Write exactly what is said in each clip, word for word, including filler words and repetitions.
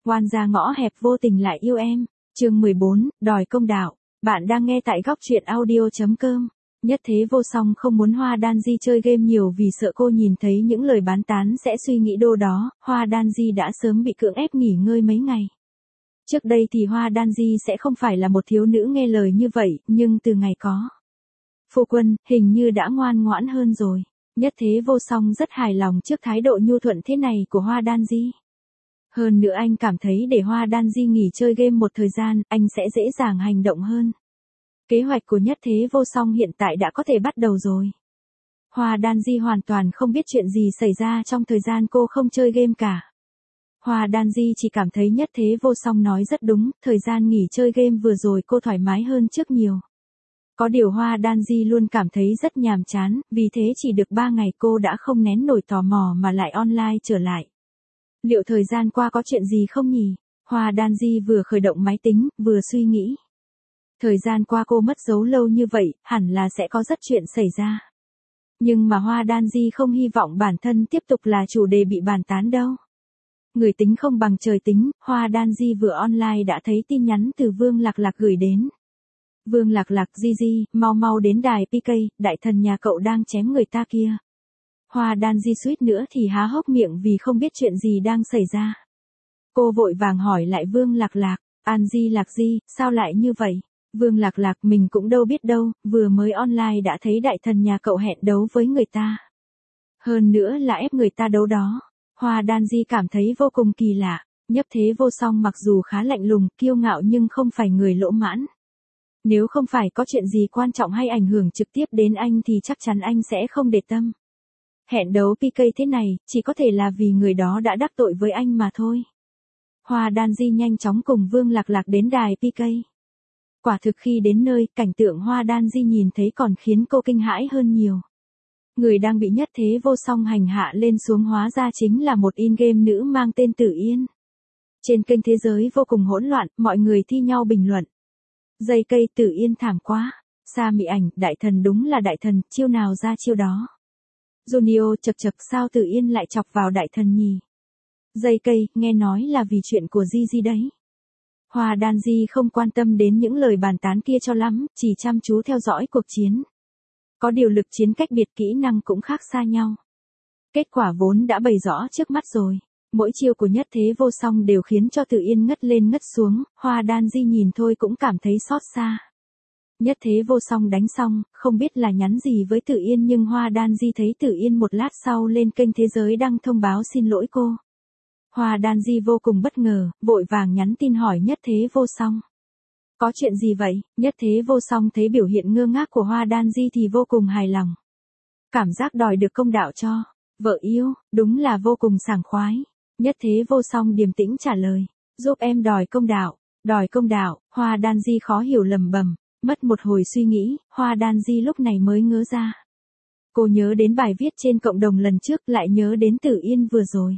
Oan gia ngõ hẹp vô tình lại yêu em. Chương mười bốn, đòi công đạo. Bạn đang nghe tại góc truyện audio chấm com. Nhất Thế Vô Song không muốn Hoa Đan Di chơi game nhiều vì sợ cô nhìn thấy những lời bán tán sẽ suy nghĩ đô đó. Hoa Đan Di đã sớm bị cưỡng ép nghỉ ngơi mấy ngày. Trước đây thì Hoa Đan Di sẽ không phải là một thiếu nữ nghe lời như vậy, nhưng từ ngày có phu quân, hình như đã ngoan ngoãn hơn rồi. Nhất Thế Vô Song rất hài lòng trước thái độ nhu thuận thế này của Hoa Đan Di. Hơn nữa anh cảm thấy để Hoa Đan Di nghỉ chơi game một thời gian, anh sẽ dễ dàng hành động hơn. Kế hoạch của Nhất Thế Vô Song hiện tại đã có thể bắt đầu rồi. Hoa Đan Di hoàn toàn không biết chuyện gì xảy ra trong thời gian cô không chơi game cả. Hoa Đan Di chỉ cảm thấy Nhất Thế Vô Song nói rất đúng, thời gian nghỉ chơi game vừa rồi cô thoải mái hơn trước nhiều. Có điều Hoa Đan Di luôn cảm thấy rất nhàm chán, vì thế chỉ được ba ngày cô đã không nén nổi tò mò mà lại online trở lại. Liệu thời gian qua có chuyện gì không nhỉ? Hoa Đan Di vừa khởi động máy tính, vừa suy nghĩ. Thời gian qua cô mất dấu lâu như vậy, hẳn là sẽ có rất chuyện xảy ra. Nhưng mà Hoa Đan Di không hy vọng bản thân tiếp tục là chủ đề bị bàn tán đâu. Người tính không bằng trời tính, Hoa Đan Di vừa online đã thấy tin nhắn từ Vương Lạc Lạc gửi đến. Vương Lạc Lạc, Di Di, mau mau đến đài pê ca, đại thần nhà cậu đang chém người ta kia. Hoa Đan Di suýt nữa thì há hốc miệng vì không biết chuyện gì đang xảy ra. Cô vội vàng hỏi lại Vương Lạc Lạc, An Di Lạc Di, sao lại như vậy? Vương Lạc Lạc, mình cũng đâu biết đâu, vừa mới online đã thấy đại thần nhà cậu hẹn đấu với người ta. Hơn nữa là ép người ta đấu đó. Hoa Đan Di cảm thấy vô cùng kỳ lạ. Nhất Thế Vô Song mặc dù khá lạnh lùng, kiêu ngạo nhưng không phải người lỗ mãn. Nếu không phải có chuyện gì quan trọng hay ảnh hưởng trực tiếp đến anh thì chắc chắn anh sẽ không để tâm. Hẹn đấu pê ca thế này, chỉ có thể là vì người đó đã đắc tội với anh mà thôi. Hoa Đan Di nhanh chóng cùng Vương Lạc Lạc đến đài pê ca. Quả thực khi đến nơi, cảnh tượng Hoa Đan Di nhìn thấy còn khiến cô kinh hãi hơn nhiều. Người đang bị Nhất Thế Vô Song hành hạ lên xuống hóa ra chính là một in-game nữ mang tên Tử Yên. Trên kênh thế giới vô cùng hỗn loạn, mọi người thi nhau bình luận. Dây cây, Tử Yên thảm quá. Sa Mị Ảnh, đại thần đúng là đại thần, chiêu nào ra chiêu đó. Junio, chật chật, sao Tử Yên lại chọc vào đại thần nhỉ? Dây cây, nghe nói là vì chuyện của Di Di đấy. Hoa Đan Di không quan tâm đến những lời bàn tán kia cho lắm, chỉ chăm chú theo dõi cuộc chiến. Có điều lực chiến cách biệt, kỹ năng cũng khác xa nhau. Kết quả vốn đã bày rõ trước mắt rồi. Mỗi chiêu của Nhất Thế Vô Song đều khiến cho Tử Yên ngất lên ngất xuống, Hoa Đan Di nhìn thôi cũng cảm thấy xót xa. Nhất Thế Vô Song đánh xong, không biết là nhắn gì với Tử Yên nhưng Hoa Đan Di thấy Tử Yên một lát sau lên kênh thế giới đăng thông báo xin lỗi cô. Hoa Đan Di vô cùng bất ngờ, vội vàng nhắn tin hỏi Nhất Thế Vô Song. Có chuyện gì vậy? Nhất Thế Vô Song thấy biểu hiện ngơ ngác của Hoa Đan Di thì vô cùng hài lòng. Cảm giác đòi được công đạo cho vợ yêu, đúng là vô cùng sảng khoái. Nhất Thế Vô Song điềm tĩnh trả lời, giúp em đòi công đạo. Đòi công đạo, Hoa Đan Di khó hiểu lầm bầm, mất một hồi suy nghĩ, Hoa Đan Di lúc này mới ngớ ra. Cô nhớ đến bài viết trên cộng đồng lần trước, lại nhớ đến Tử Yên vừa rồi.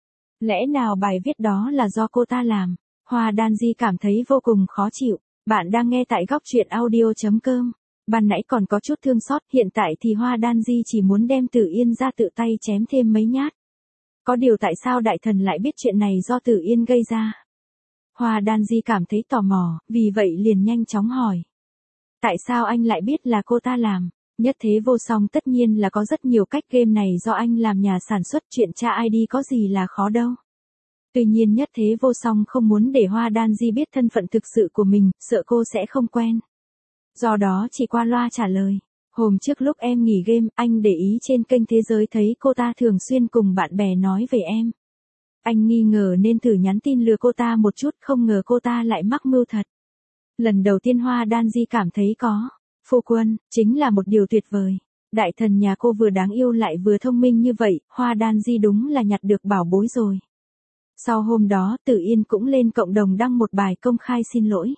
Lẽ nào bài viết đó là do cô ta làm? Hoa Đan Di cảm thấy vô cùng khó chịu. Bạn đang nghe tại góc truyện audio chấm com. Ban nãy còn có chút thương xót, hiện tại thì Hoa Đan Di chỉ muốn đem Tử Yên ra tự tay chém thêm mấy nhát. Có điều tại sao đại thần lại biết chuyện này do Tử Yên gây ra? Hoa Đan Di cảm thấy tò mò, vì vậy liền nhanh chóng hỏi. Tại sao anh lại biết là cô ta làm? Nhất Thế Vô Song, tất nhiên là có rất nhiều cách, game này do anh làm nhà sản xuất, chuyện tra i đê có gì là khó đâu. Tuy nhiên Nhất Thế Vô Song không muốn để Hoa Đan Di biết thân phận thực sự của mình, sợ cô sẽ không quen. Do đó chỉ qua loa trả lời. Hôm trước lúc em nghỉ game, anh để ý trên kênh thế giới thấy cô ta thường xuyên cùng bạn bè nói về em. Anh nghi ngờ nên thử nhắn tin lừa cô ta một chút, không ngờ cô ta lại mắc mưu thật. Lần đầu tiên Hoa Đan Di cảm thấy có phu quân, chính là một điều tuyệt vời. Đại thần nhà cô vừa đáng yêu lại vừa thông minh như vậy, Hoa Đan Di đúng là nhặt được bảo bối rồi. Sau hôm đó, Tử Yên cũng lên cộng đồng đăng một bài công khai xin lỗi.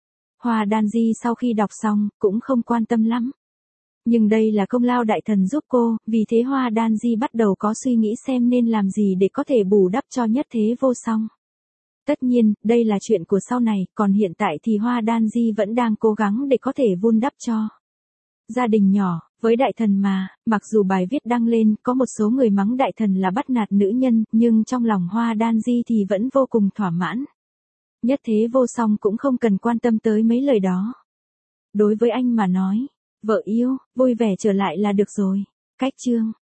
Hoa Đan Di sau khi đọc xong, cũng không quan tâm lắm. Nhưng đây là công lao đại thần giúp cô, vì thế Hoa Đan Di bắt đầu có suy nghĩ xem nên làm gì để có thể bù đắp cho Nhất Thế Vô Song. Tất nhiên, đây là chuyện của sau này, còn hiện tại thì Hoa Đan Di vẫn đang cố gắng để có thể vun đắp cho gia đình nhỏ, Với đại thần mà, mặc dù bài viết đăng lên có một số người mắng đại thần là bắt nạt nữ nhân, nhưng trong lòng Hoa Đan Di thì vẫn vô cùng thỏa mãn. Nhất Thế Vô Song cũng không cần quan tâm tới mấy lời đó. Đối với anh mà nói, vợ yêu, vui vẻ trở lại là được rồi. Cách chương